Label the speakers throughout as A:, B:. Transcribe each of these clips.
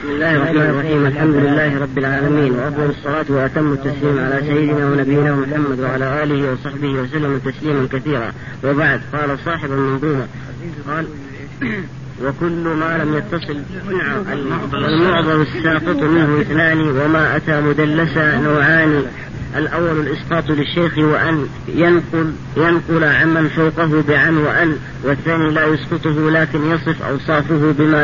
A: بسم الله الرحمن الرحيم. الحمد لله رب العالمين، وأفضل الصلاة وأتم التسليم على سيدنا ونبينا محمد وعلى آله وصحبه وسلم تسليما كثيرا. وبعد، قال صاحب المنظومة قال: وكل ما لم يتصل المعضل الساقط منه اثنان، وما أتى مدلسا نوعان. الأول الإسقاط للشيخ وأن ينقل عمن فوقه بعن وأن، والثاني لا يسقطه لكن يصف أوصافه بما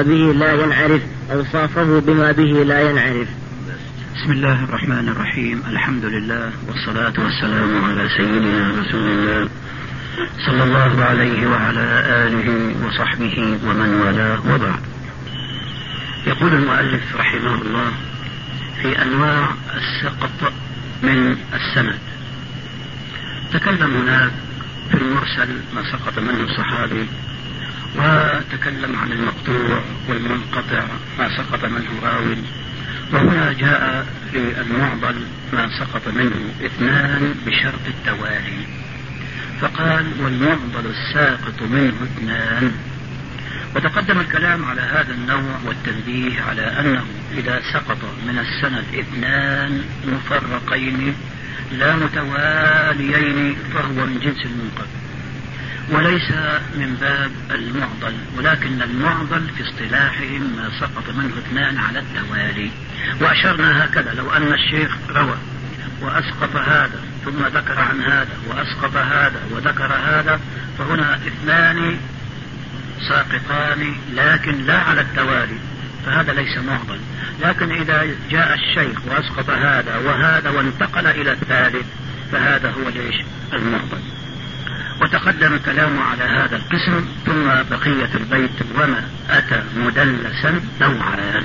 A: به لا ينعرف.
B: بسم الله الرحمن الرحيم. الحمد لله والصلاة والسلام على سيدنا رسول الله صلى الله عليه وعلى آله وصحبه ومن والاه، وبعد. يقول المؤلف رحمه الله في أنواع السقط من السند. تكلم هناك في المرسل ما سقط منه الصحابي، وتكلم عن المقطوع والمنقطع ما سقط منه راوي، وهنا جاء للمعضل ما سقط منه اثنان بشرط التوالي، فقال: والمعضل الساقط منه اثنان. وتقدم الكلام على هذا النوع والتنبيه على أنه إذا سقط من السند اثنان مفرقين لا متواليين فهو من جنس المنقطع وليس من باب المعضل، ولكن المعضل في اصطلاحهم ما سقط منه اثنان على التوالي. وأشرنا هكذا: لو أن الشيخ روى وأسقط هذا ثم ذكر عن هذا وأسقط هذا وذكر هذا، فهنا اثنان ساقطان لكن لا على التوالي، فهذا ليس معضل. لكن إذا جاء الشيخ وأسقط هذا وهذا وانتقل إلى الثالث، فهذا هو المعضل. وتقدم الكلام على هذا القسم. ثم بقية البيت: وما أتى مدلسا نوعان.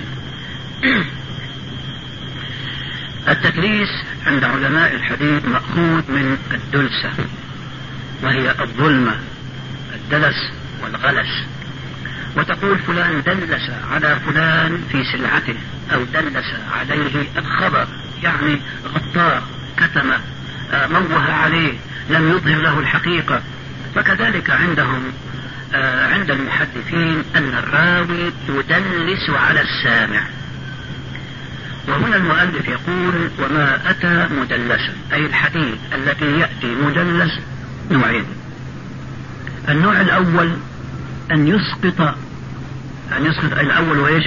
B: التدليس عند علماء الحديث مأخوذ من الدلسة، وهي الظلمة، الدلس والغلس. وتقول فلان دلس على فلان في سلعته، أو دلس عليه الخبر، يعني غطاه، كتمه، موه عليه، لم يظهر له الحقيقة. فكذلك عندهم عند المحدثين أن الراوي يدلس على السامع. وهنا المؤلف يقول: وما أتى مدلسا، أي الحديث الذي يأتي مدلس نوعين. النوع الأول أن يسقط الأول وإيش؟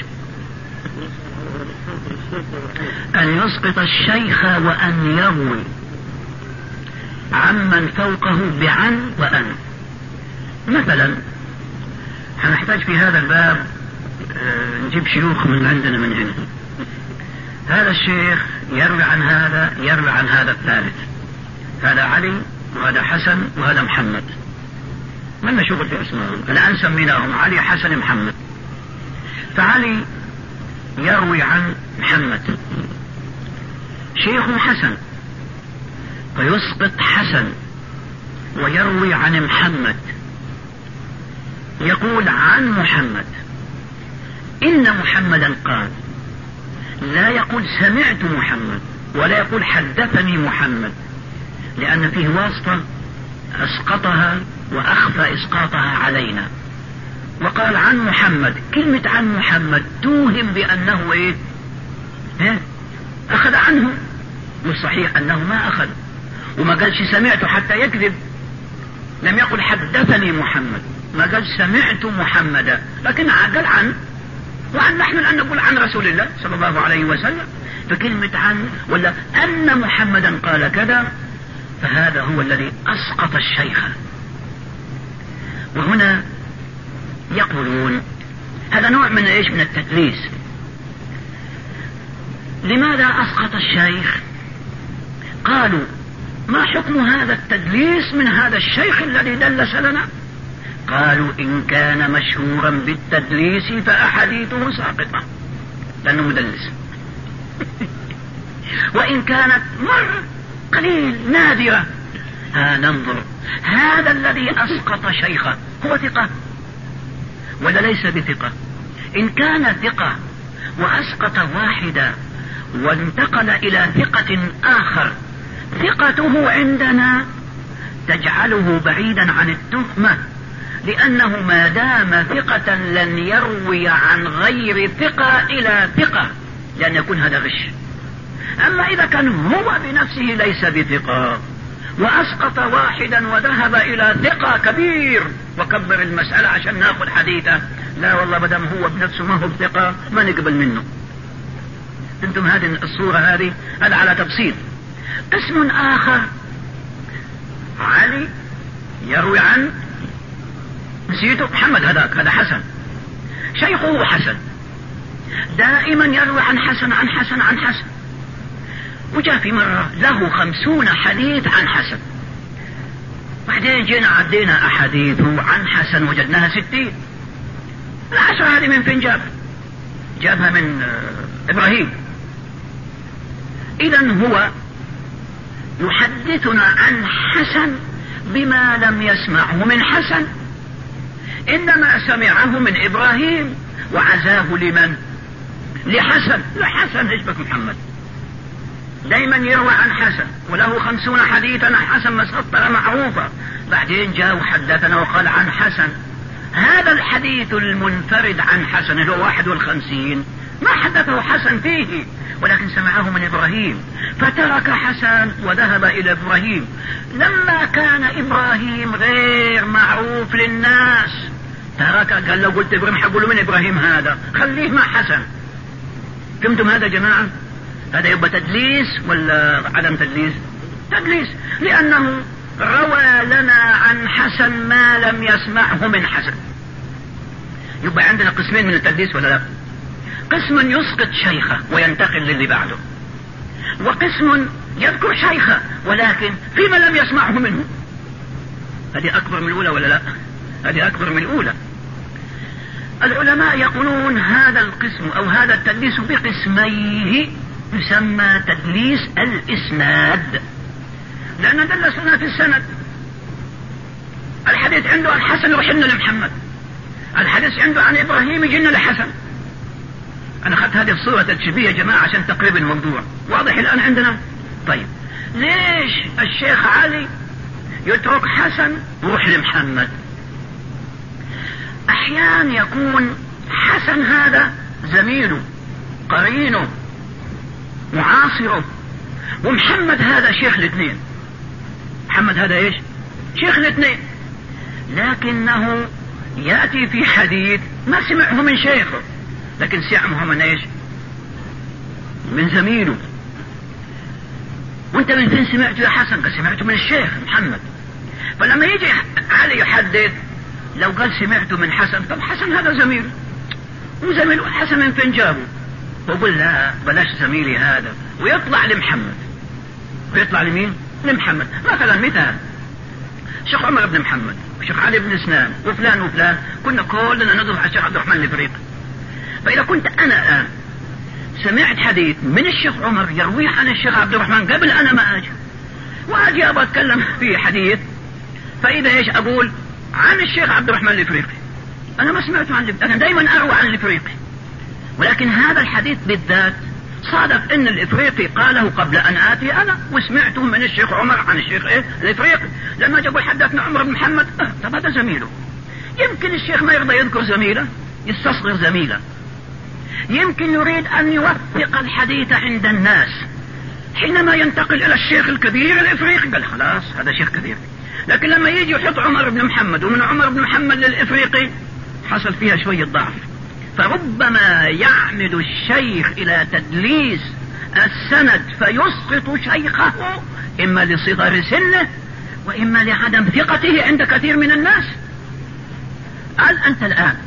B: أن يسقط الشيخ وأن يروي عمن فوقه بعن وأن. مثلا هنحتاج في هذا الباب نجيب شيوخ من عندنا من هنا. هذا الشيخ يروي عن هذا، يروي عن هذا الثالث، هذا علي وهذا حسن وهذا محمد، من نشوف في اسمهم الآن سميناهم علي حسن محمد. فعلي يروي عن محمد، شيخ حسن، فيسقط حسن ويروي عن محمد، يقول عن محمد إن محمدا قال، لا يقول سمعت محمد ولا يقول حدثني محمد، لأن فيه واسطة أسقطها وأخفى إسقاطها علينا. وقال عن محمد، كلمة عن محمد توهم بأنه إيه؟ أخذ عنه، والصحيح أنه ما أخذ، وما قالش سمعت حتى يكذب. لم يقل حدثني محمد، ما قال سمعت محمدا، لكن قال عن، وعن نحن الآن نقول عن رسول الله صلى الله عليه وسلم. فكلمة عن ولا أن محمدا قال كذا، فهذا هو الذي أسقط الشيخ. وهنا يقولون هذا نوع من إيش؟ من التدليس. لماذا أسقط الشيخ؟ قالوا: ما حكم هذا التدليس من هذا الشيخ الذي دلس لنا؟ قالوا: إن كان مشهورا بالتدليس فأحاديثه ساقطة لأنه مدلس. وإن كانت مرة قليل نادرة، ننظر هذا الذي أسقط شيخه هو ثقة ولا ليس بثقة؟ إن كان ثقة وأسقط واحدة وانتقل إلى ثقة آخر، ثقته عندنا تجعله بعيدا عن التهمة، لأنه ما دام ثقة لن يروي عن غير ثقة إلى ثقة، لأن يكون هذا غش. أما إذا كان هو بنفسه ليس بثقة وأسقط واحدا وذهب إلى ثقة كبير وكبر المسألة عشان ناخذ حديثه، لا والله بدم هو بنفسه ما هو بثقة ما نقبل منه. انتم هذه الصورة هذه هذا على تفصيل. قسم آخر علي يروي عن نسيته محمد، هذا حسن شيخه حسن، دائما يروي عن حسن عن حسن عن حسن. وجاء في مرة له 50 حديث عن حسن، بعدين جينا عدينا أحاديثه عن حسن وجدناها 60. العشرة هذه من فين جابها من إبراهيم. إذن هو يحدثنا عن حسن بما لم يسمعه من حسن، إنما سمعه من إبراهيم وعزاه لمن؟ لحسن. لحسن يشبك محمد، دايما يروى عن حسن وله 50 حديثا عن حسن مسطرة معروفة. بعدين جاء وحدثنا وقال عن حسن. هذا الحديث المنفرد عن حسن اللي هو 51 ما حدثه حسن فيه، ولكن سمعه من إبراهيم، فترك حسن وذهب إلى إبراهيم. لما كان إبراهيم غير معروف للناس ترك، قال لو قلت إبراهيم حقولوا من إبراهيم هذا، خليه مع حسن. فهمتم هذا جماعة؟ هذا يبقى تدليس ولا عدم تدليس؟ تدليس، لأنه روى لنا عن حسن ما لم يسمعه من حسن. يبقى عندنا قسمين من التدليس ولا لا؟ قسم يسقط شيخه وينتقل للي بعده، وقسم يذكر شيخه ولكن فيما لم يسمعه منه. هذه أكبر من الأولى ولا لا؟ هذه أكبر من الأولى. العلماء يقولون هذا القسم أو هذا التدليس بقسميه يسمى تدليس الإسناد، لأن دلسنا في السند. الحديث عنده الحسن يرحلنا لمحمد، الحديث عنده عن إبراهيم يجينا لحسن. أنا أخذت هذه الصورة تشبيه يا جماعة عشان تقريب الموضوع واضح الآن عندنا. طيب ليش الشيخ علي يترك حسن ويروح لمحمد؟ أحيانا يكون حسن هذا زميله قرينه معاصره، ومحمد هذا شيخ الاثنين. محمد هذا ايش؟ شيخ الاثنين، لكنه يأتي في حديث ما سمعه من شيخه، لكن سمعه من ايش؟ من زميله. وانت من فين سمعته يا حسن؟ قال سمعته من الشيخ محمد. فلما يجي علي يحدث لو قال سمعته من حسن، طب حسن هذا زميله، وزميله حسن من فين جابه؟ وقل لا بلاش زميلي هذا، ويطلع لمحمد. ويطلع لمين؟ لمحمد. مثلا مثال شيخ عمر بن محمد وشيخ علي بن سنان وفلان وفلان، كنا كلنا ندرس على الشيخ عبد الرحمن الإفريقي. فإذا كنت أنا الآن سمعت حديث من الشيخ عمر يرويه عن الشيخ عبد الرحمن قبل أنا ما أجي أبغى أتكلم في حديث، فإذا إيش أقول؟ عن الشيخ عبد الرحمن الإفريقي. أنا ما سمعته عن أنا دايما أروى عن الإفريقي، ولكن هذا الحديث بالذات صادف ان الإفريقي قاله قبل ان آتي انا، وسمعته من الشيخ عمر عن الشيخ الإفريقي. لما جابوا حدثنا عمر بن محمد، طب هذا زميله. يمكن الشيخ ما يرضى يذكر زميله، يستصغر زميله. يمكن يريد ان يوثق الحديث عند الناس، حينما ينتقل الى الشيخ الكبير الإفريقي قال خلاص هذا شيخ كبير. لكن لما يجي يحط عمر بن محمد ومن عمر بن محمد للإفريقي حصل فيها شوية ضعف. فربما يعمد الشيخ إلى تدليس السند فيسقط شيخه، إما لصغر سنه وإما لعدم ثقته عند كثير من الناس. قال أنت الآن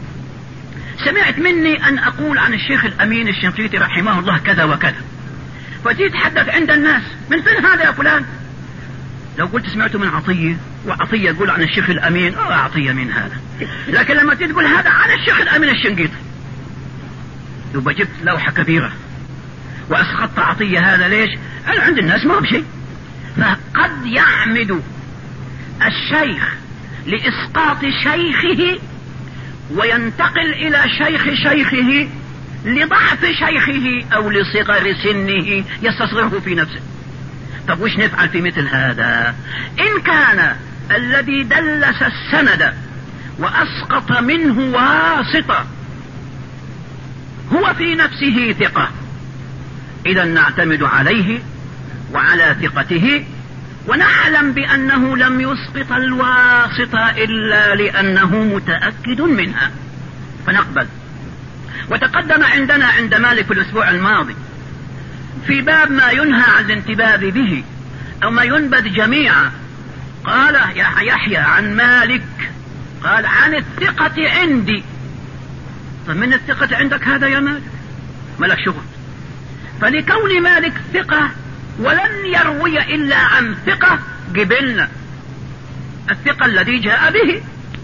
B: سمعت مني أن أقول عن الشيخ الأمين الشنقيطي رحمه الله كذا وكذا، فتيجي تحدث عند الناس من فين هذا يا فلان؟ لو قلت سمعته من عطية، وعطية يقول عن الشيخ الأمين عطية من هذا، لكن لما تقول هذا عن الشيخ الأمين الشنقيطي يبقى جبت لوحة كبيرة وأسقطت عطية. هذا ليش؟ أنا عند الناس ما هو بشيء. فقد يعمد الشيخ لإسقاط شيخه وينتقل إلى شيخ شيخه لضعف شيخه أو لصغر سنه يستصغره في نفسه. طب وش نفعل في مثل هذا؟ إن كان الذي دلس السند وأسقط منه واسطة هو في نفسه ثقة، إذا نعتمد عليه وعلى ثقته، ونعلم بأنه لم يسقط الواسطة إلا لأنه متأكد منها فنقبل. وتقدم عندنا عند مالك في الأسبوع الماضي في باب ما ينهى عن الانتباه به أو ما ينبذ جميعا، قال يحيى عن مالك قال عن الثقة عندي. طب من الثقة عندك هذا يا مالك؟ ملك شغل. فلكون مالك ثقة ولن يروي إلا عن ثقة قبلنا الثقة الذي جاء به.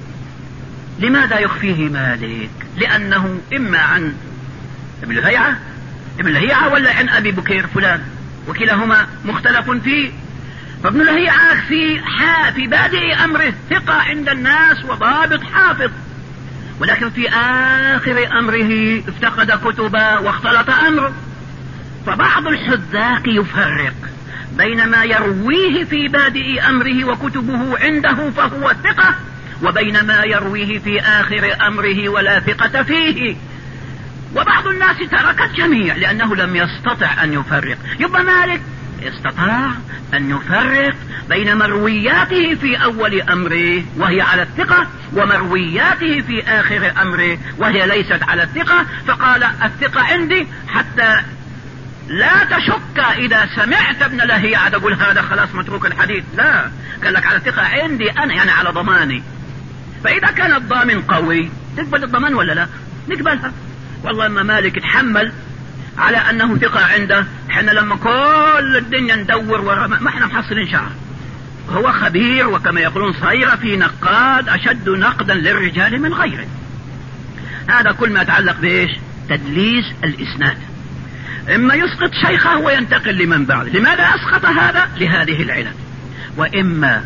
B: لماذا يخفيه مالك؟ لأنه إما عن ابن لهيعة ولا عن أبي بكير فلان، وكلاهما مختلف فيه. فابن لهيعة في بادئ أمره ثقة عند الناس وضابط حافظ، ولكن في آخر أمره افتقد كتبا واختلط أمره. فبعض الحذاق يفرق بين ما يرويه في بادئ أمره وكتبه عنده فهو ثقة، وبين ما يرويه في آخر أمره ولا ثقة فيه. وبعض الناس ترك الجميع لأنه لم يستطع أن يفرق. يبقى مالك استطاع أن يفرق بين مروياته في أول أمره وهي على الثقة ومروياته في آخر أمره وهي ليست على الثقة، فقال الثقة عندي حتى لا تشك إذا سمعت ابن لهيعة تقول هذا خلاص متروك الحديث. لا، قال لك على الثقة عندي أنا، يعني على ضماني. فإذا كان الضامن قوي تقبل الضمان ولا لا؟ نقبلها. والله ما مالك يتحمل على أنه ثقة عنده، احنا لما كل الدنيا ندور ما احنا محصلين شعر. هو خبير، وكما يقولون صير في نقاد أشد نقدا للرجال من غيره. هذا كل ما يتعلق بإيش؟ تدليس الإسناد. إما يسقط شيخه وينتقل لمن بعد. لماذا أسقط هذا؟ لهذه العلل. وإما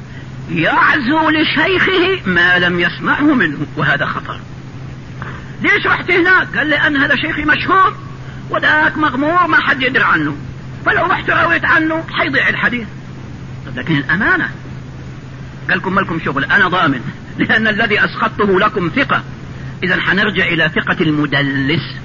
B: يعزو لشيخه ما لم يسمعه منه، وهذا خطر. ليش رحت هناك؟ قال لأن هذا شيخي مشهور وذاك مغمور ما حد يدري عنه، فلو رحت رويت عنه حيضيع الحديث. لكن الأمانة قال لكم مالكم شغل، أنا ضامن لأن الذي أسقطته لكم ثقة. إذا حنرجع إلى ثقة المدلس.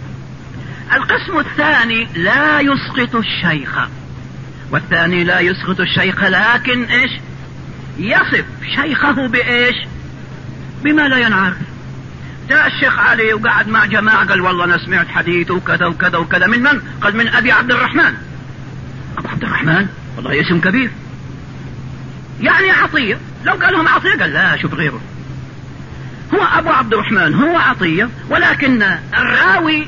B: القسم الثاني لا يسقط الشيخ، والثاني لا يسقط الشيخ لكن إيش؟ يصف شيخه بإيش؟ بما لا ينعرف. جاء الشيخ علي وقعد مع جماعة قال والله أنا سمعت حديثه وكذا وكذا وكذا. من؟ قال من أبي عبد الرحمن. أبو عبد الرحمن والله اسم كبير، يعني عطية. لو قال لهم عطية قال لا، شوف غيره. هو أبو عبد الرحمن هو عطية، ولكن الراوي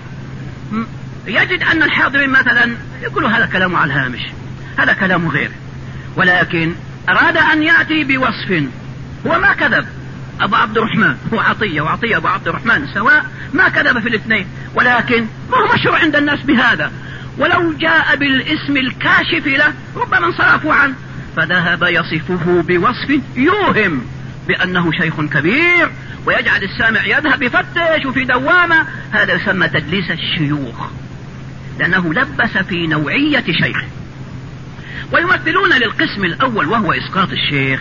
B: يجد أن الحاضرين مثلا يقولوا هذا كلامه على الهامش، هذا كلامه غير، ولكن أراد أن يأتي بوصف. هو ما كذب، أبو عبد الرحمن هو عطية وعطية أبو عبد الرحمن سواء، ما كذب في الاثنين، ولكن ما هو مشروع عند الناس بهذا. ولو جاء بالاسم الكاشف له ربما انصرفوا عنه، فذهب يصفه بوصف يوهم بأنه شيخ كبير ويجعل السامع يذهب يفتش وفي دوامة. هذا يسمى تدليس الشيوخ، لأنه لبس في نوعية شيخ. ويمثلون للقسم الأول وهو إسقاط الشيخ.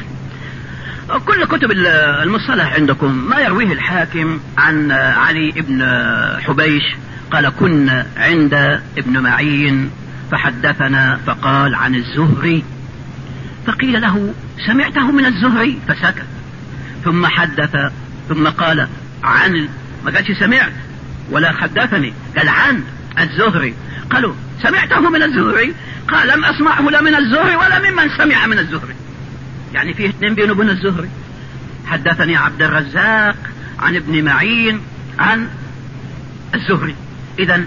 B: كل كتب المصطلح عندكم ما يرويه الحاكم عن علي بن حبيش قال كنا عند ابن معين فحدثنا فقال عن الزهري، فقيل له سمعته من الزهري فسكت، ثم حدث ثم قال عن، ما قالش سمعت ولا حدثني، قال عن الزهري. قالوا سمعته من الزهري؟ قال لم أسمعه لا من الزهري ولا ممن سمع من الزهري، يعني فيه اثنين بينه وبين الزهري. حدثني عبد الرزاق عن ابن معين عن الزهري. إذن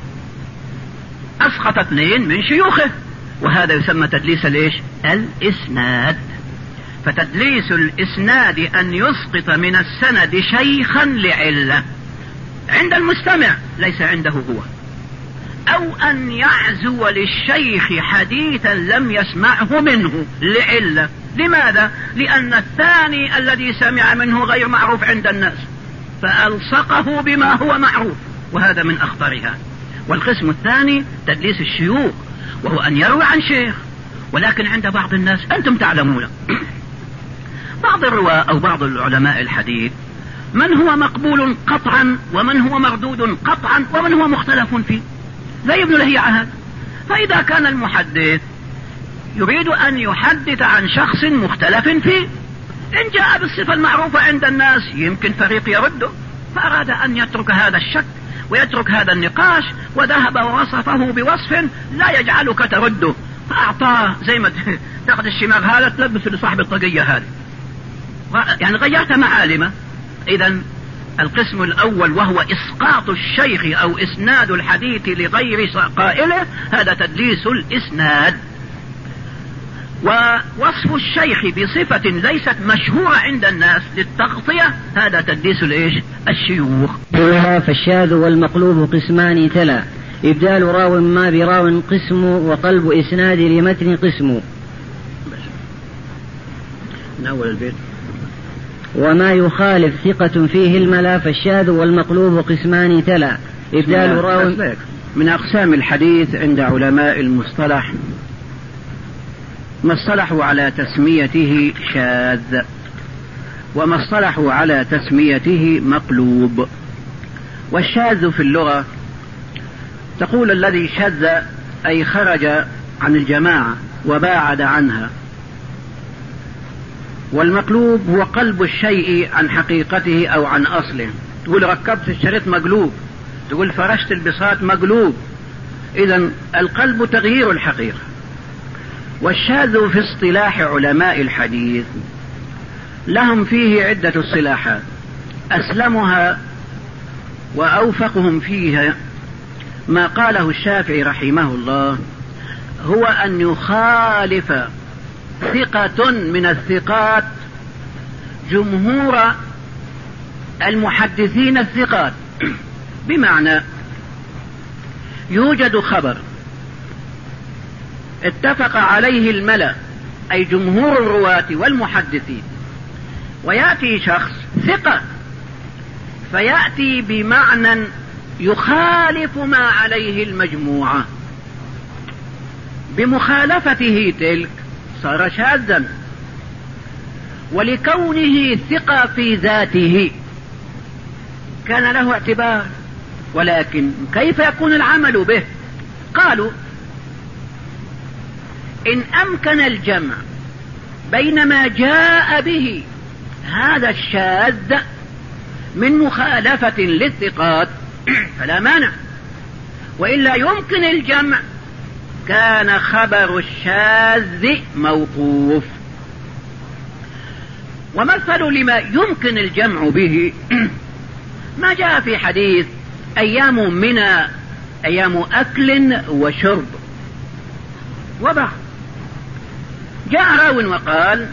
B: أسقط اثنين من شيوخه، وهذا يسمى تدليس ليش؟ الإسناد. فتدليس الإسناد أن يسقط من السند شيخا لعلة عند المستمع ليس عنده هو، أو أن يعزو للشيخ حديثا لم يسمعه منه لعلة. لماذا؟ لأن الثاني الذي سمع منه غير معروف عند الناس فألصقه بما هو معروف، وهذا من أخطرها. والقسم الثاني تدليس الشيوخ، وهو أن يروي عن شيخ ولكن عند بعض الناس أنتم تعلمون بعض الرواة أو بعض العلماء الحديث من هو مقبول قطعا ومن هو مردود قطعا ومن هو مختلف فيه، زي ابن لهيعة هذا. فإذا كان المحدث يريد أن يحدث عن شخص مختلف فيه، إن جاء بالصفة المعروفة عند الناس يمكن فريق يرده، فأراد أن يترك هذا الشك ويترك هذا النقاش وذهب ووصفه بوصف لا يجعلك ترده، فأعطاه زي ما تاخذ الشماغ هذا تلبس لصاحب الطاقية هذه، يعني غيرت معالمه. إذن القسم الأول وهو إسقاط الشيخ أو إسناد الحديث لغير قائله، هذا تدليس الإسناد. ووصف الشيخ بصفة ليست مشهورة عند الناس للتغطية، هذا تدليس الشيوخ.
A: فالشاذ والمقلوب قسمان تلا، إبدال راو ما براو قسم، وقلب إسناد لمتن قسم.
B: من أول البيت.
A: وما يخالف ثقة فيه الملا، فالشاذ والمقلوب قسمان تلا، إبدال راو.
B: من أقسام الحديث عند علماء المصطلح ما اصطلحوا على تسميته شاذ، وما اصطلحوا على تسميته مقلوب. والشاذ في اللغة تقول الذي شذ أي خرج عن الجماعة وباعد عنها، والمقلوب هو قلب الشيء عن حقيقته أو عن أصله. تقول ركبت الشريط مقلوب، تقول فرشت البساط مقلوب. إذن القلب تغيير الحقيقة. والشاذ في اصطلاح علماء الحديث لهم فيه عدة اصطلاحات، أسلمها وأوفقهم فيها ما قاله الشافعي رحمه الله، هو أن يخالف ثقة من الثقات جمهور المحدثين الثقات. بمعنى يوجد خبر اتفق عليه الملأ أي جمهور الرواة والمحدثين، ويأتي شخص ثقة فيأتي بمعنى يخالف ما عليه المجموعة، بمخالفته تلك صار شاذا. ولكونه ثقة في ذاته كان له اعتبار، ولكن كيف يكون العمل به؟ قالوا إن أمكن الجمع بين ما جاء به هذا الشاذ من مخالفة للثقات فلا مانع، وإلا يمكن الجمع كان خبر الشاذ موقوف. ومثل لما يمكن الجمع به ما جاء في حديث أيام منى أيام أكل وشرب وبعض. جاء راو وقال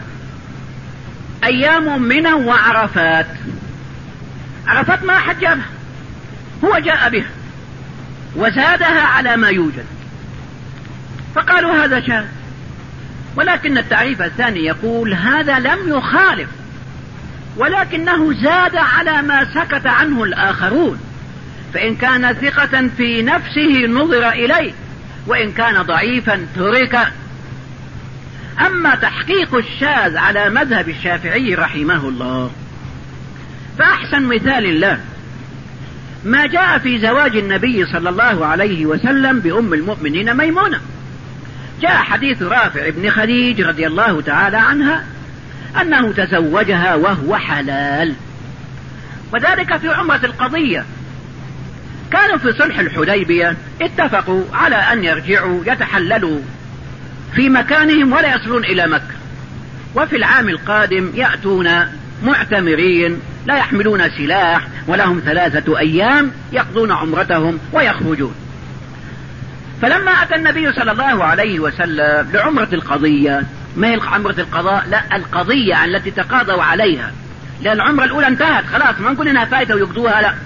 B: أيام منى وعرفات. عرفات ما حد جابها، هو جاء بها وزادها على ما يوجد، فقالوا هذا شاذ. ولكن التعريف الثاني يقول هذا لم يخالف، ولكنه زاد على ما سكت عنه الآخرون، فإن كان ثقة في نفسه نظر إليه، وإن كان ضعيفا ترك. أما تحقيق الشاذ على مذهب الشافعي رحمه الله فأحسن مثال له ما جاء في زواج النبي صلى الله عليه وسلم بأم المؤمنين ميمونة. جاء حديث رافع بن خديج رضي الله تعالى عنها أنه تزوجها وهو حلال، وذلك في عمرة القضية. كانوا في صلح الحديبية اتفقوا على أن يرجعوا يتحللوا في مكانهم ولا يصلون إلى مكة، وفي العام القادم يأتون معتمرين لا يحملون سلاح، ولهم 3 أيام يقضون عمرتهم ويخرجون. فلما أتى النبي صلى الله عليه وسلم لعمرة القضية، ما هي عمرة القضاء؟ لا، القضية التي تقاضوا عليها، لأن العمرة الأولى انتهت خلاص، ما نقول إنها فائتة ويقضوها، لا.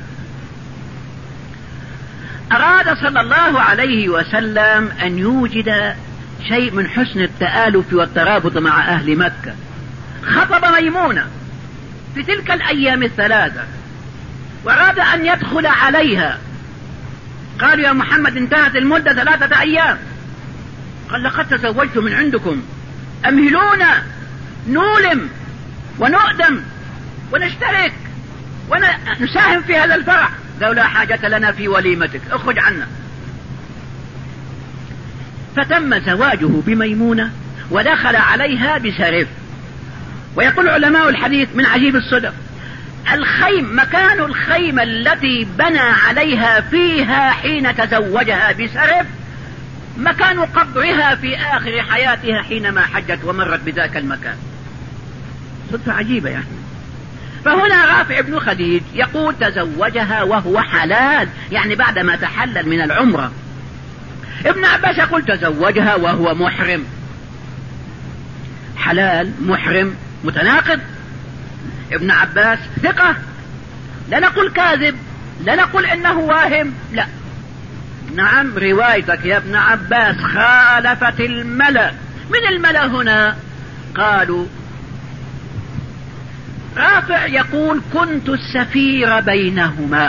B: أراد صلى الله عليه وسلم أن يوجد شيء من حسن التآلف والترابط مع أهل مكة. خطب ميمونة في تلك الأيام 3، وأراد أن يدخل عليها. قالوا يا محمد انتهت المدة 3 أيام. قال لقد تزوجت من عندكم، أمهلونا نولم. ونؤدم ونشترك ونساهم في هذا الفرح. قالوا لا حاجة لنا في وليمتك، اخرج عنا. فتم زواجه بميمونة ودخل عليها بسرف. ويقول علماء الحديث من عجيب الصدف، مكان الخيمة التي بنى عليها فيها حين تزوجها بسرف مكان قبرها في آخر حياتها حينما حجت ومرت بذاك المكان. صدفة عجيبة يعني. فهنا رافع بن خديج يقول تزوجها وهو حلال، يعني بعدما تحلل من العمرة. ابن عباس يقول تزوجها وهو محرم. حلال محرم متناقض. ابن عباس ثقة، لا نقول كاذب، لا نقول انه واهم، لا. نعم روايتك يا ابن عباس خالفت الملأ. من الملأ هنا؟ قالوا رافع يقول كنت السفير بينهما.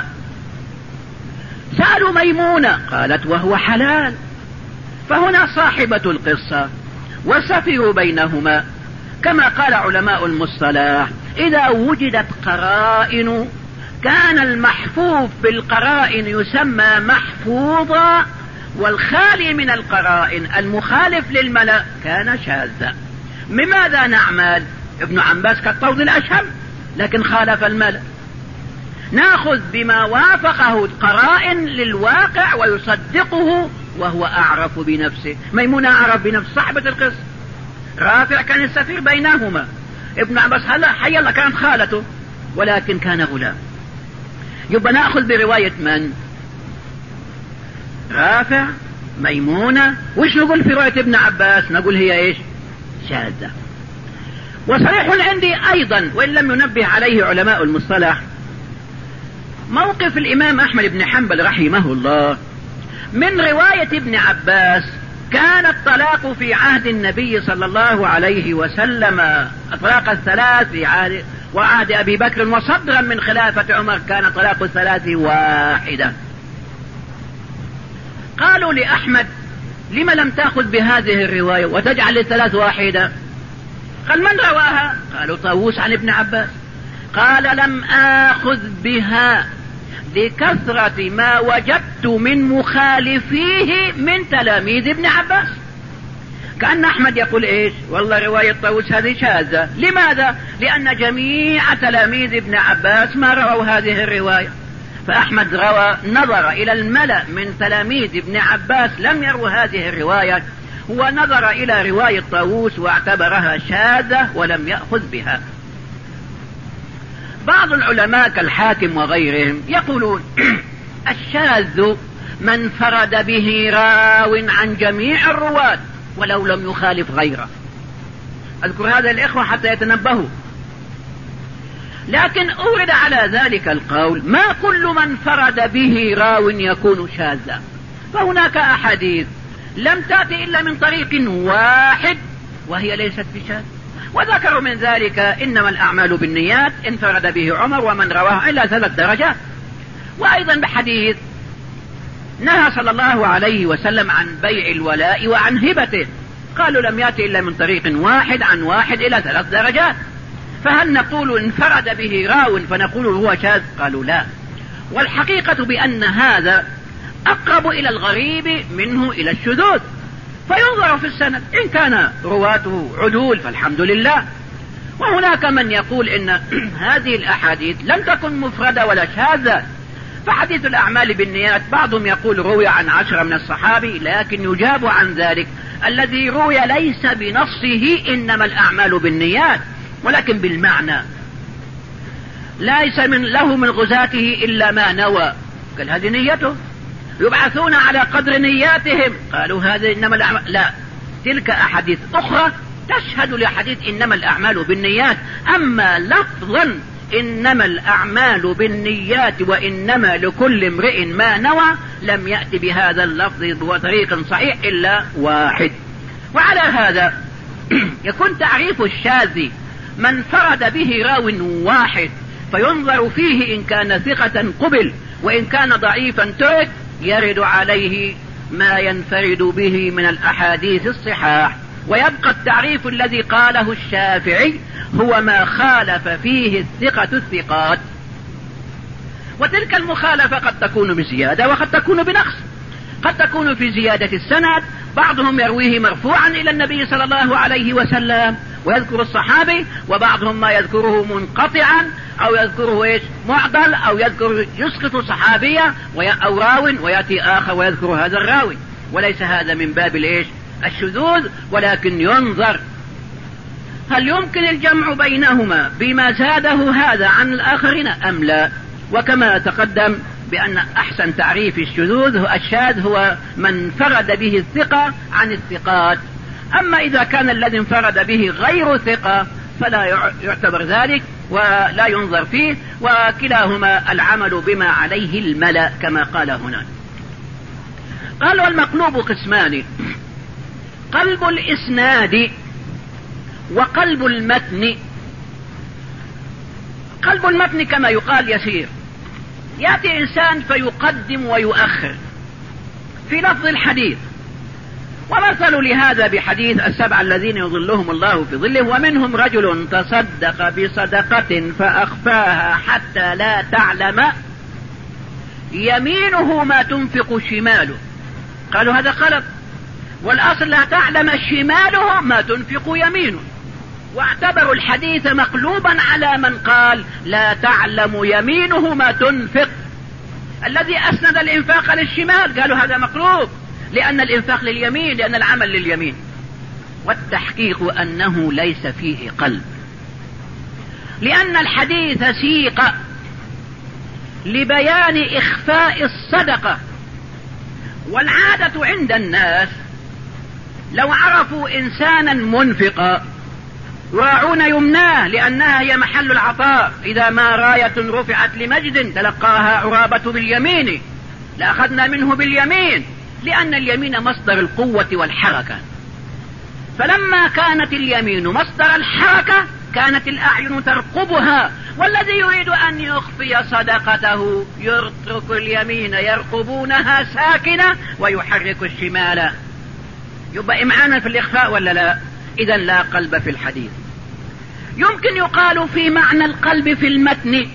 B: سألوا ميمونة قالت وهو حلال. فهنا صاحبة القصة والسفير بينهما. كما قال علماء المصطلح إذا وجدت قرائن كان المحفوظ بالقرائن يسمى محفوظا، والخالي من القرائن المخالف للملأ كان شاذا. بماذا نعمل؟ ابن عباس كالطود الأشهم لكن خالف الملأ. ناخذ بما وافقه القرائن للواقع ويصدقه وهو أعرف بنفسه. ميمونة أعرف بنفسه صاحبة القصة. رافع كان السفير بينهما. ابن عباس هلا حي الله كانت خالته ولكن كان غلام. يبقى نأخذ برواية من؟ رافع، ميمونة. وش نقول في رواية ابن عباس؟ نقول هي ايش؟ شاذة. وصريح عندي ايضا وان لم ينبه عليه علماء المصطلح موقف الامام احمد بن حنبل رحمه الله من رواية ابن عباس. كان الطلاق في عهد النبي صلى الله عليه وسلم الطلاق الثلاث في عهد أبي بكر، وصدرا من خلافة عمر كان طلاق الثلاث واحدة. قالوا لأحمد لما لم تأخذ بهذه الرواية وتجعل الثلاث واحدة؟ قال من رواها؟ قالوا طاووس عن ابن عباس. قال لم آخذ بها لكثرة ما وجدت من مخالفيه من تلاميذ ابن عباس. كأن أحمد يقول إيش؟ والله رواية طاووس هذه شاذة. لماذا؟ لأن جميع تلاميذ ابن عباس ما رأوا هذه الرواية. فأحمد نظر إلى الملأ من تلاميذ ابن عباس لم يروا هذه الرواية، ونظر إلى رواية طاووس واعتبرها شاذة ولم يأخذ بها. بعض العلماء كالحاكم وغيرهم يقولون الشاذ من فرد به راو عن جميع الرواة ولو لم يخالف غيره. أذكر هذا الإخوة حتى يتنبهوا. لكن أورد على ذلك القول ما كل من فرد به راو يكون شاذا، فهناك أحاديث لم تأتي إلا من طريق واحد وهي ليست بشاذ. وذكروا من ذلك إنما الأعمال بالنيات انفرد به عمر ومن رواه إلا 3 درجات. وأيضا بحديث نهى صلى الله عليه وسلم عن بيع الولاء وعن هبته، قالوا لم يأتي إلا من طريق واحد عن واحد إلى 3 درجات. فهل نقول انفرد به راو فنقول هو شاذ؟ قالوا لا. والحقيقة بأن هذا أقرب إلى الغريب منه إلى الشذوذ. فينظر في السند، إن كان رواته عدول فالحمد لله. وهناك من يقول إن هذه الأحاديث لم تكن مفردة ولا شاذة. فحديث الأعمال بالنيات بعضهم يقول روي عن 10 من الصحابي، لكن يجاب عن ذلك الذي روي ليس بنصه إنما الأعمال بالنيات ولكن بالمعنى. ليس له من غزاته إلا ما نوى، قال هذه نيته. يبعثون على قدر نياتهم، قالوا هذا إنما الأعمال. لا، تلك أحاديث أخرى تشهد لحديث إنما الأعمال بالنيات. أما لفظا إنما الأعمال بالنيات وإنما لكل امرئ ما نوى لم يأتي بهذا اللفظ بطريق صحيح إلا واحد. وعلى هذا يكون تعريف الشاذ من فرد به راو واحد، فينظر فيه إن كان ثقة قبل وإن كان ضعيفا ترك، يرد عليه ما ينفرد به من الأحاديث الصحاح.
C: ويبقى التعريف الذي قاله الشافعي هو ما خالف فيه الثقة الثقات. وتلك المخالفة قد تكون بزيادة وقد تكون بنقص. قد تكون في زيادة السند، بعضهم يرويه مرفوعا إلى النبي صلى الله عليه وسلم ويذكر الصحابي، وبعضهم ما يذكره منقطعا أو يذكره معضل أو يذكر يسقط صحابية أو راو ويأتي آخر ويذكر هذا الراوي، وليس هذا من باب الشذوذ، ولكن ينظر هل يمكن الجمع بينهما بما زاده هذا عن الآخرين أم لا. وكما تقدم بأن أحسن تعريف الشاذ هو من فرد به الثقة عن الثقات. أما إذا كان الذي انفرد به غير ثقة فلا يعتبر ذلك ولا ينظر فيه، وكلاهما العمل بما عليه الملأ كما قال هنا. قال والمقلوب قسمان: قلب الإسناد وقلب المتن. قلب المتن كما يقال يسير، يأتي إنسان فيقدم ويؤخر في لفظ الحديث، ومثل لهذا بحديث 7 الذين يظلهم الله في ظله: ومنهم رجل تصدق بصدقة فأخفاها حتى لا تعلم يمينه ما تنفق شماله. قالوا هذا غلط، والأصل لا تعلم شماله ما تنفق يمينه، واعتبروا الحديث مقلوبا على من قال لا تعلم يمينه ما تنفق. الذي أسند الإنفاق للشمال قالوا هذا مقلوب، لأن الإنفاق لليمين، لأن العمل لليمين. والتحقيق أنه ليس فيه قلب، لأن الحديث سيق لبيان إخفاء الصدقة. والعادة عند الناس لو عرفوا إنسانا منفقا راعون يمناه، لأنها هي محل العطاء. إذا ما راية رفعت لمجد تلقاها عرابة باليمين لأخذنا منه باليمين، لأن اليمين مصدر القوة والحركة. فلما كانت اليمين مصدر الحركة كانت الأعين ترقبها، والذي يريد أن يخفي صدقته يترك اليمين يرقبونها ساكنة ويحرك الشمال. يبقى إمعانا في الإخفاء ولا لا؟ إذن لا قلب في الحديث. يمكن يقال في معنى القلب في المتن: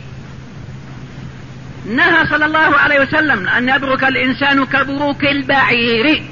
C: نهى صلى الله عليه وسلم أن يبرك الإنسان كبروك البعير،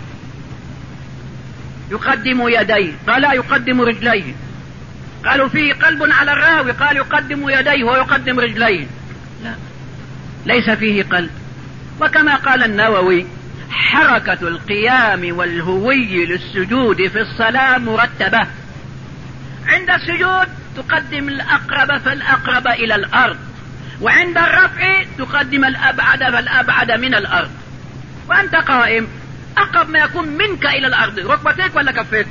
C: يقدم يديه، قال لا يقدم رجليه. قالوا فيه قلب على الراوي، قال يقدم يديه ويقدم رجليه. لا، ليس فيه قلب. وكما قال النووي: حركة القيام والهوي للسجود في الصلاة مرتبة. عند السجود تقدم الأقرب فالأقرب إلى الأرض، وعند الرفع تقدم الأبعد فالأبعد من الأرض. وأنت قائم أقرب ما يكون منك إلى الأرض ركبتيك ولا كفيك؟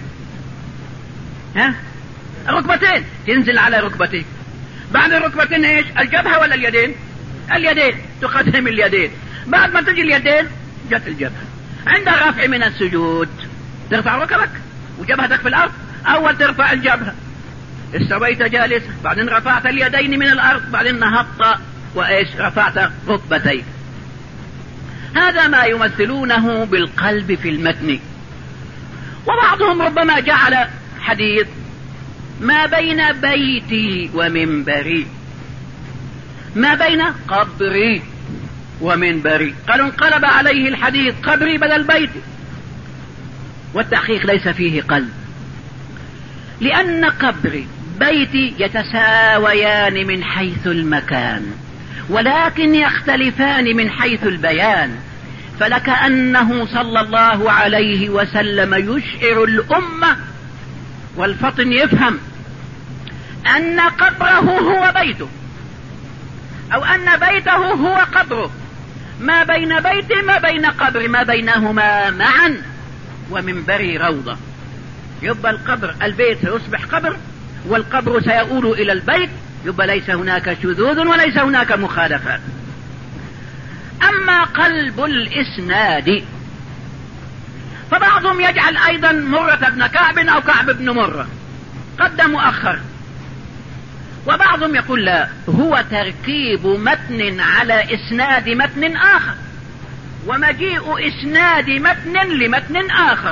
C: ركبتين، تنزل على ركبتيك. بعد الركبتين ايش؟ الجبهة ولا اليدين؟ اليدين، تقدم اليدين. بعد ما تجي اليدين جت الجبهة. عند الرفع من السجود ترفع ركبك وجبهتك في الأرض. أول ترفع الجبهة، استويت جالس، بعدين رفعت اليدين من الأرض، بعدين نهضت وإيش؟ رفعت ركبتيك. هذا ما يمثلونه بالقلب في المتن. وبعضهم ربما جعل حديث ما بين بيتي ومنبري، ما بين قبري ومنبري، قالوا انقلب عليه الحديث قبري بدل بيتي. والتحقيق ليس فيه قلب، لأن قبري بيتي يتساويان من حيث المكان، ولكن يختلفان من حيث البيان. فلكأنه صلى الله عليه وسلم يشعر الأمة والفطن يفهم أن قبره هو بيته، أو أن بيته هو قبره. ما بين بيته ما بين قبر، ما بينهما معا، ومنبري روضة. يبقى القبر، البيت سيصبح قبر، والقبر سيؤول إلى البيت. يبقى ليس هناك شذوذ وليس هناك مخالفات. أما قلب الإسناد فبعضهم يجعل أيضا مرة بن كعب أو كعب بن مرة، قدم مؤخر. وبعضهم يقول لا، هو تركيب متن على إسناد متن آخر، ومجيء إسناد متن لمتن آخر.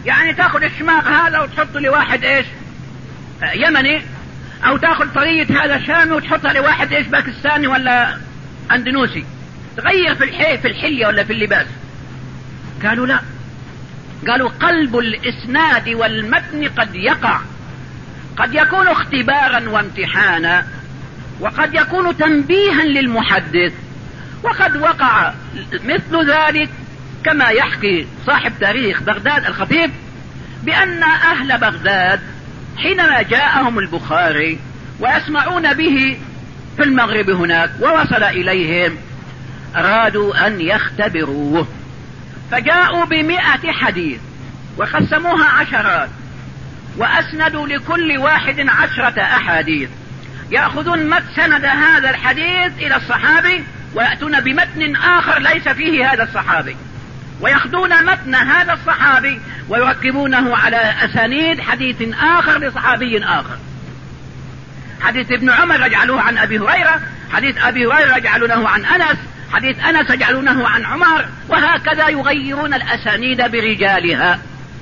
C: يعني تاخذ الشماغ هذا وتحطه لواحد ايش يمني، او تاخذ طرية هذا شامي وتحطها لواحد ايش باكستاني ولا اندونوسي، تغير في الحلية ولا في اللباس. قالوا لا، قالوا قلب الاسناد والمتن قد يقع، قد يكون اختبارا وامتحانا، وقد يكون تنبيها للمحدث، وقد وقع مثل ذلك كما يحكي صاحب تاريخ بغداد الخطيب بأن أهل بغداد حينما جاءهم البخاري ويسمعون به في المغرب هناك ووصل إليهم أرادوا أن يختبروه، فجاءوا ب100 حديث وقسموها عشرات، وأسندوا لكل واحد 10 أحاديث، يأخذون سند هذا الحديث إلى الصحابي ويأتون بمتن آخر ليس فيه هذا الصحابي، ويأخذون متن هذا الصحابي ويركبونه على أسانيد حديث آخر لصحابي آخر. حديث ابن عمر يجعلوه عن أبي هريرة، حديث أبي هريرة يجعلونه عن أنس، حديث أنس يجعلونه عن عمر، وهكذا يغيرون الأسانيد برجالها.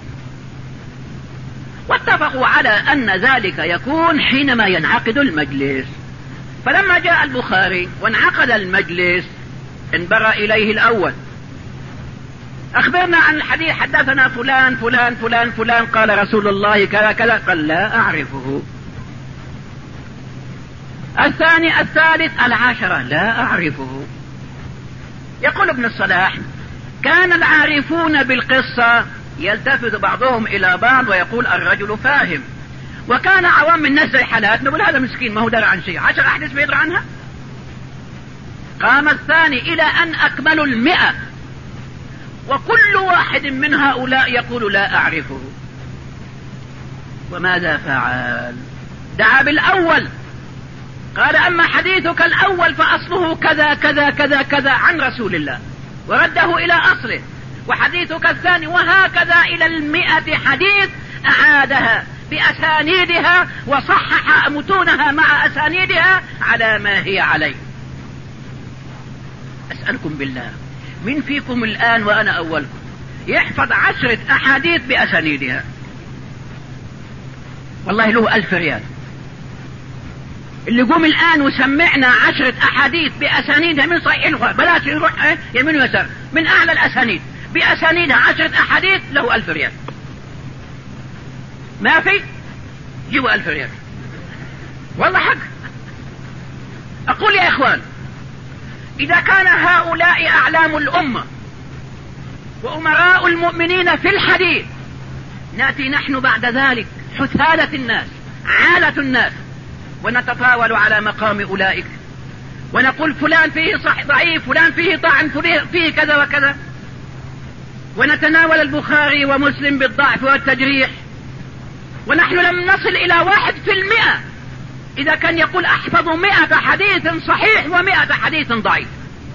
C: واتفقوا على أن ذلك يكون حينما ينعقد المجلس. فلما جاء البخاري وانعقد المجلس انبرأ إليه الأول، أخبرنا عن الحديث، حدثنا فلان فلان فلان فلان قال رسول الله كذا كذا، قال لا أعرفه. الثاني الثالث 10 لا أعرفه. يقول ابن الصلاح كان العارفون بالقصة يلتفت بعضهم إلى بعض ويقول الرجل فاهم، وكان عوام الناس زي حالات نقول هذا مسكين ما هو دار عن شيء، 10 أحاديث بيدر عنها. قام الثاني إلى أن أكملوا 100، وكل واحد من هؤلاء يقول لا أعرفه. وماذا فعل؟ دعا بالأول، قال أما حديثك الأول فأصله كذا كذا كذا كذا عن رسول الله، ورده إلى أصله. وحديثك الثاني وهكذا إلى 100 حديث أعادها بأسانيدها وصحح متونها مع أسانيدها على ما هي عليه. أسألكم بالله، من فيكم الآن وأنا أولكم يحفظ 10 أحاديث بأسانيدها؟ والله له 1000 ريال. اللي قوم الآن وسمعنا 10 أحاديث بأسانيدها من صحيح البخاري، بلاش يروح يمين ويسار، من أعلى الأسانيد بأسانيدها 10 أحاديث له 1000 ريال. ما في؟ جيبوا 1000 ريال والله حق. أقول يا إخوان، إذا كان هؤلاء أعلام الأمة وأمراء المؤمنين في الحديث، نأتي نحن بعد ذلك حثالة الناس عالة الناس ونتطاول على مقام أولئك ونقول فلان فيه ضعيف، فلان فيه طعن، فيه كذا وكذا، ونتناول البخاري ومسلم بالضعف والتجريح، ونحن لم نصل إلى 1%. إذا كان يقول أحفظ 100 حديث صحيح و100 حديث ضعيف،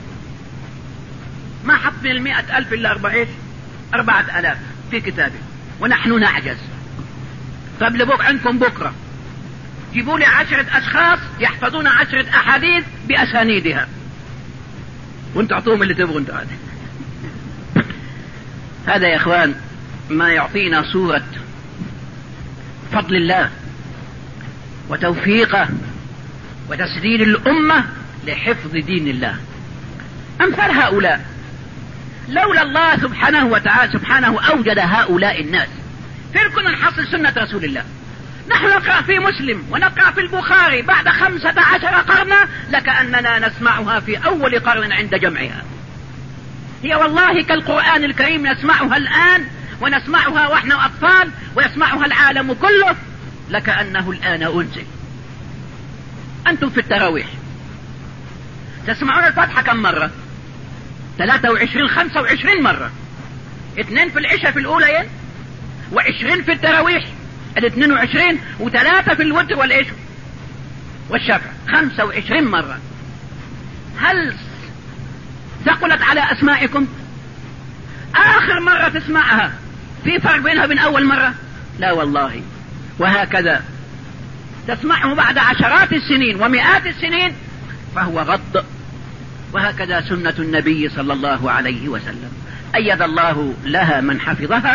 C: ما حط من 100,000 إلا 4,000 في كتابه، ونحن نعجز. طب لبك عندكم بكرة جيبوا لي 10 أشخاص يحفظون 10 أحاديث بأسانيدها، وانتوا اعطوهم اللي تبغوا انتوا. هذا يا إخوان ما يعطينا صورة فضل الله وتوفيقه وتسديد الأمة لحفظ دين الله. أمثال هؤلاء لولا الله سبحانه وتعالى سبحانه أوجد هؤلاء الناس، فين كنا نحصل سنة رسول الله؟ نحن نقرأ في مسلم ونقرأ في البخاري بعد 15 قرنا لكأننا نسمعها في أول قرن عند جمعها. هي والله كالقرآن الكريم نسمعها الآن، ونسمعها وإحنا أطفال، ويسمعها العالم كله لكأنه الآن أنزل. أنتم في التراويح تسمعون الفاتحة كم مرة؟ 23 25 مرة، 2 في العشاء في الأولى و20 في التراويح 22 و3 في الوتر والعيش والشفع 25 مرة. هل ثقلت على أسمائكم؟ آخر مرة تسمعها في فرق بينها وبين أول مرة؟ لا والله. وهكذا تسمعه بعد عشرات السنين ومئات السنين فهو غض. وهكذا سنة النبي صلى الله عليه وسلم أيد الله لها من حفظها،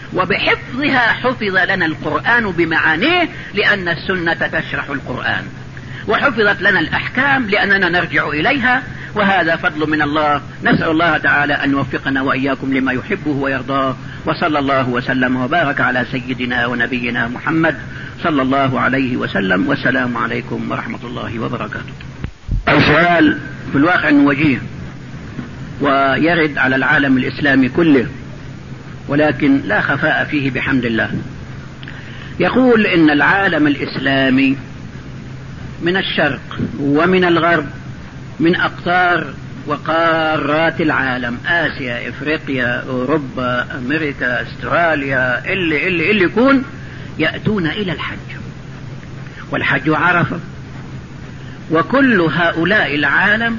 C: وبحفظها حفظ لنا القرآن بمعانيه لأن السنة تشرح القرآن، وحفظت لنا الأحكام لأننا نرجع إليها، وهذا فضل من الله. نسأل الله تعالى أن يوفقنا وإياكم لما يحبه ويرضاه، وصلى الله وسلم وبارك على سيدنا ونبينا محمد صلى الله عليه وسلم، والسلام عليكم ورحمة الله وبركاته. السؤال في الواقع وجيه ويرد على العالم الإسلامي كله، ولكن لا خفاء فيه بحمد الله. يقول إن العالم الإسلامي من الشرق ومن الغرب، من أقطار وقارات العالم، آسيا، إفريقيا، أوروبا، أمريكا، أستراليا، اللي يكون، يأتون إلى الحج، والحج عرفة، وكل هؤلاء العالم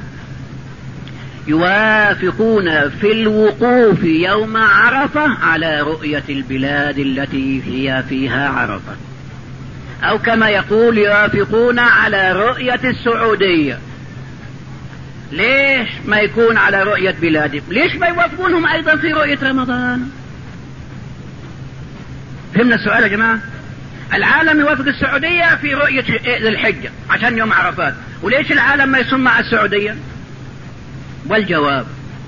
C: يوافقون في الوقوف يوم عرفة على رؤية البلاد التي هي فيها عرفة، أو كما يقول يوافقون على رؤية السعودية. ليش ما يكون على رؤية بلادهم؟ ليش ما يوافقونهم أيضا في رؤية رمضان؟ فهمنا السؤال يا جماعة؟ العالم يوافق السعودية في رؤية ذي الحجة عشان يوم عرفات، وليش العالم ما يصوم مع السعودية؟ والجواب: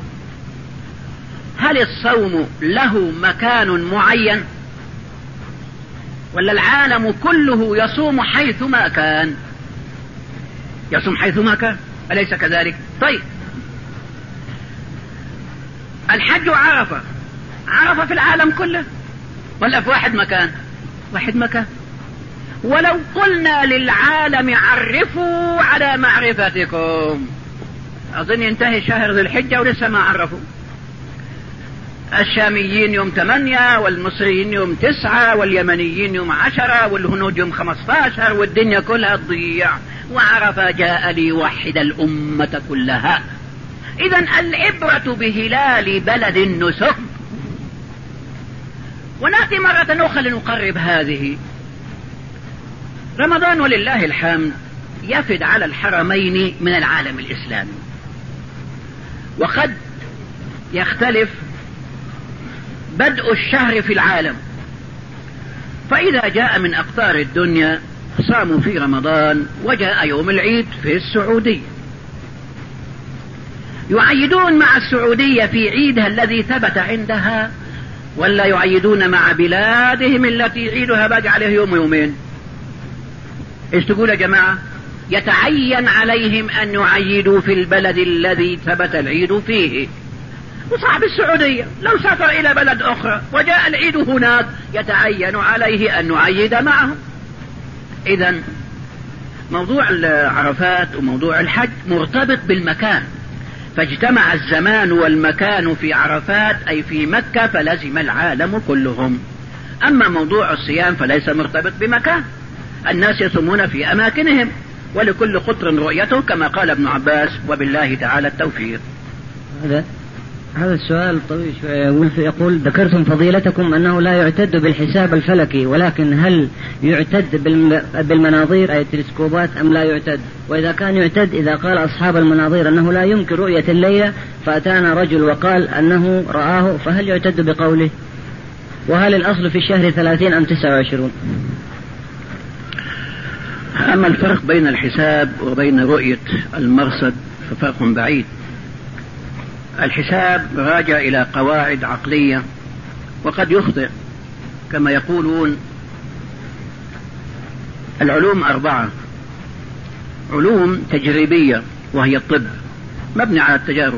C: هل الصوم له مكان معين، ولا العالم كله يصوم حيثما كان؟ يصوم حيثما كان، أليس كذلك؟ طيب، الحج عرفة، عرفة في العالم كله ولا في واحد مكان؟ واحد مكان. ولو قلنا للعالم عرفوا على معرفتكم، أظن ينتهي شهر ذي الحجة ولسه ما عرفوا. الشاميين يوم 8، والمصريين يوم 9، واليمنيين يوم 10، والهنود يوم 15، والدنيا كلها تضيع، وعرفة جاء ليوحد الأمة كلها. إذن العبرة بهلال بلد النسك. ونأتي مرة أخرى لنقرب هذه. رمضان ولله الحمد يفد على الحرمين من العالم الإسلامي، وقد يختلف بدء الشهر في العالم، فإذا جاء من أقطار الدنيا صاموا في رمضان، وجاء يوم العيد في السعودية، يعيدون مع السعودية في عيدها الذي ثبت عندها، ولا يعيدون مع بلادهم التي عيدها باقي عليه يوم ويومين؟ ايش تقول يا جماعة؟ يتعين عليهم أن يعيدوا في البلد الذي ثبت العيد فيه. وصاحب السعودية لو سافر إلى بلد أخرى وجاء العيد هناك يتعين عليه أن يعيد معهم. إذن موضوع العرفات وموضوع الحج مرتبط بالمكان، فاجتمع الزمان والمكان في عرفات أي في مكة فلزم العالم كلهم. أما موضوع الصيام فليس مرتبط بمكان، الناس يصومون في أماكنهم، ولكل قطر رؤيته كما قال ابن عباس، وبالله تعالى التوفيق.
A: هذا السؤال طويل شوية. يقول: ذكرتم فضيلتكم أنه لا يعتد بالحساب الفلكي، ولكن هل يعتد بالمناظير أي التلسكوبات أم لا يعتد؟ وإذا كان يعتد، إذا قال أصحاب المناظير أنه لا يمكن رؤية الليلة فأتانا رجل وقال أنه رآه، فهل يعتد بقوله؟ وهل الأصل في الشهر 30 أم 29؟
C: أما الفرق بين الحساب وبين رؤية المرصد ففرق بعيد. الحساب راجع إلى قواعد عقلية، وقد يخطئ كما يقولون. العلوم 4: علوم تجريبية وهي الطب مبني على التجارب،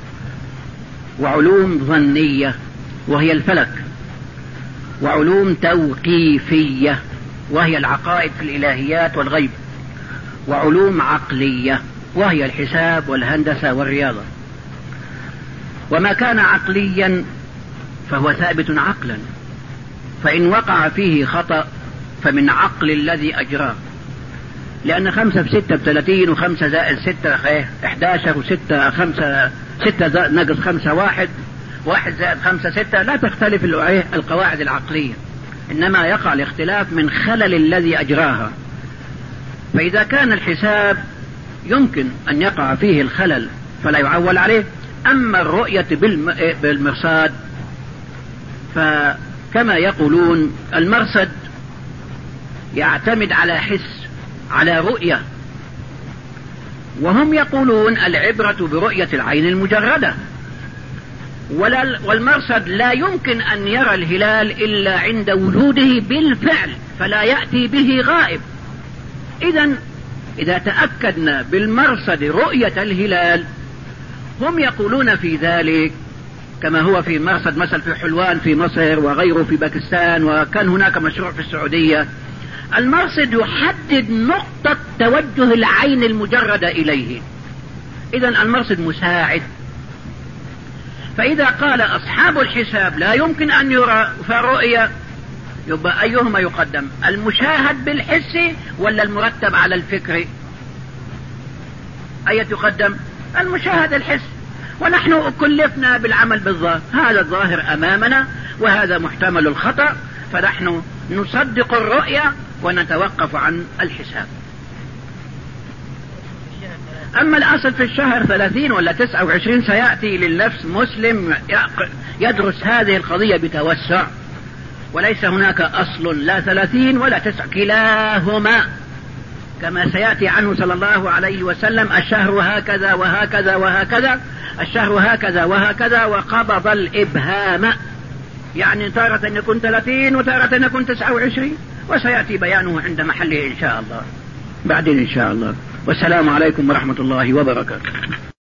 C: وعلوم ظنية وهي الفلك، وعلوم توقيفية وهي العقائد في الإلهيات والغيب، وعلوم عقلية وهي الحساب والهندسة والرياضة. وما كان عقليا فهو ثابت عقلا، فإن وقع فيه خطأ فمن عقل الذي أجراه، لأن 5 في 6 ب30، و5 زائد 6 11، و6 5 6 ناقص 5 1، 1 زائد 5 6. لا تختلف القواعد العقلية، إنما يقع الاختلاف من خلل الذي أجراها. فإذا كان الحساب يمكن أن يقع فيه الخلل فلا يعول عليه. أما الرؤية بالمرصاد كما يقولون المرصد يعتمد على حس، على رؤية، وهم يقولون العبرة برؤية العين المجردة، والمرصد لا يمكن أن يرى الهلال إلا عند وجوده بالفعل، فلا يأتي به غائب. إذا تأكدنا بالمرصد رؤية الهلال، هم يقولون في ذلك كما هو في مرصد مثل في حلوان في مصر وغيره في باكستان، وكان هناك مشروع في السعودية. المرصد يحدد نقطة توجه العين المجردة إليه، إذن المرصد مساعد. فإذا قال أصحاب الحساب لا يمكن أن يرى فرؤية، يبقى أيهما يقدم، المشاهد بالحس ولا المرتب على الفكر؟ أي تقدم؟ المشاهد الحس، ونحن كلفنا بالعمل بالظاهر، هذا الظاهر أمامنا وهذا محتمل الخطأ، فنحن نصدق الرؤية ونتوقف عن الحساب. أما الأصل في الشهر 30 ولا 29 سيأتي للنفس مسلم يدرس هذه القضية بتوسع، وليس هناك أصل لا 30 ولا 9، كلاهما كما سيأتي عنه صلى الله عليه وسلم: الشهر هكذا وهكذا وهكذا، الشهر هكذا وهكذا، وقبض الإبهام، يعني تارة يكون 30 وتارة يكون 29، وسيأتي بيانه عند محله إن شاء الله بعدين إن شاء الله. والسلام عليكم ورحمة الله وبركاته.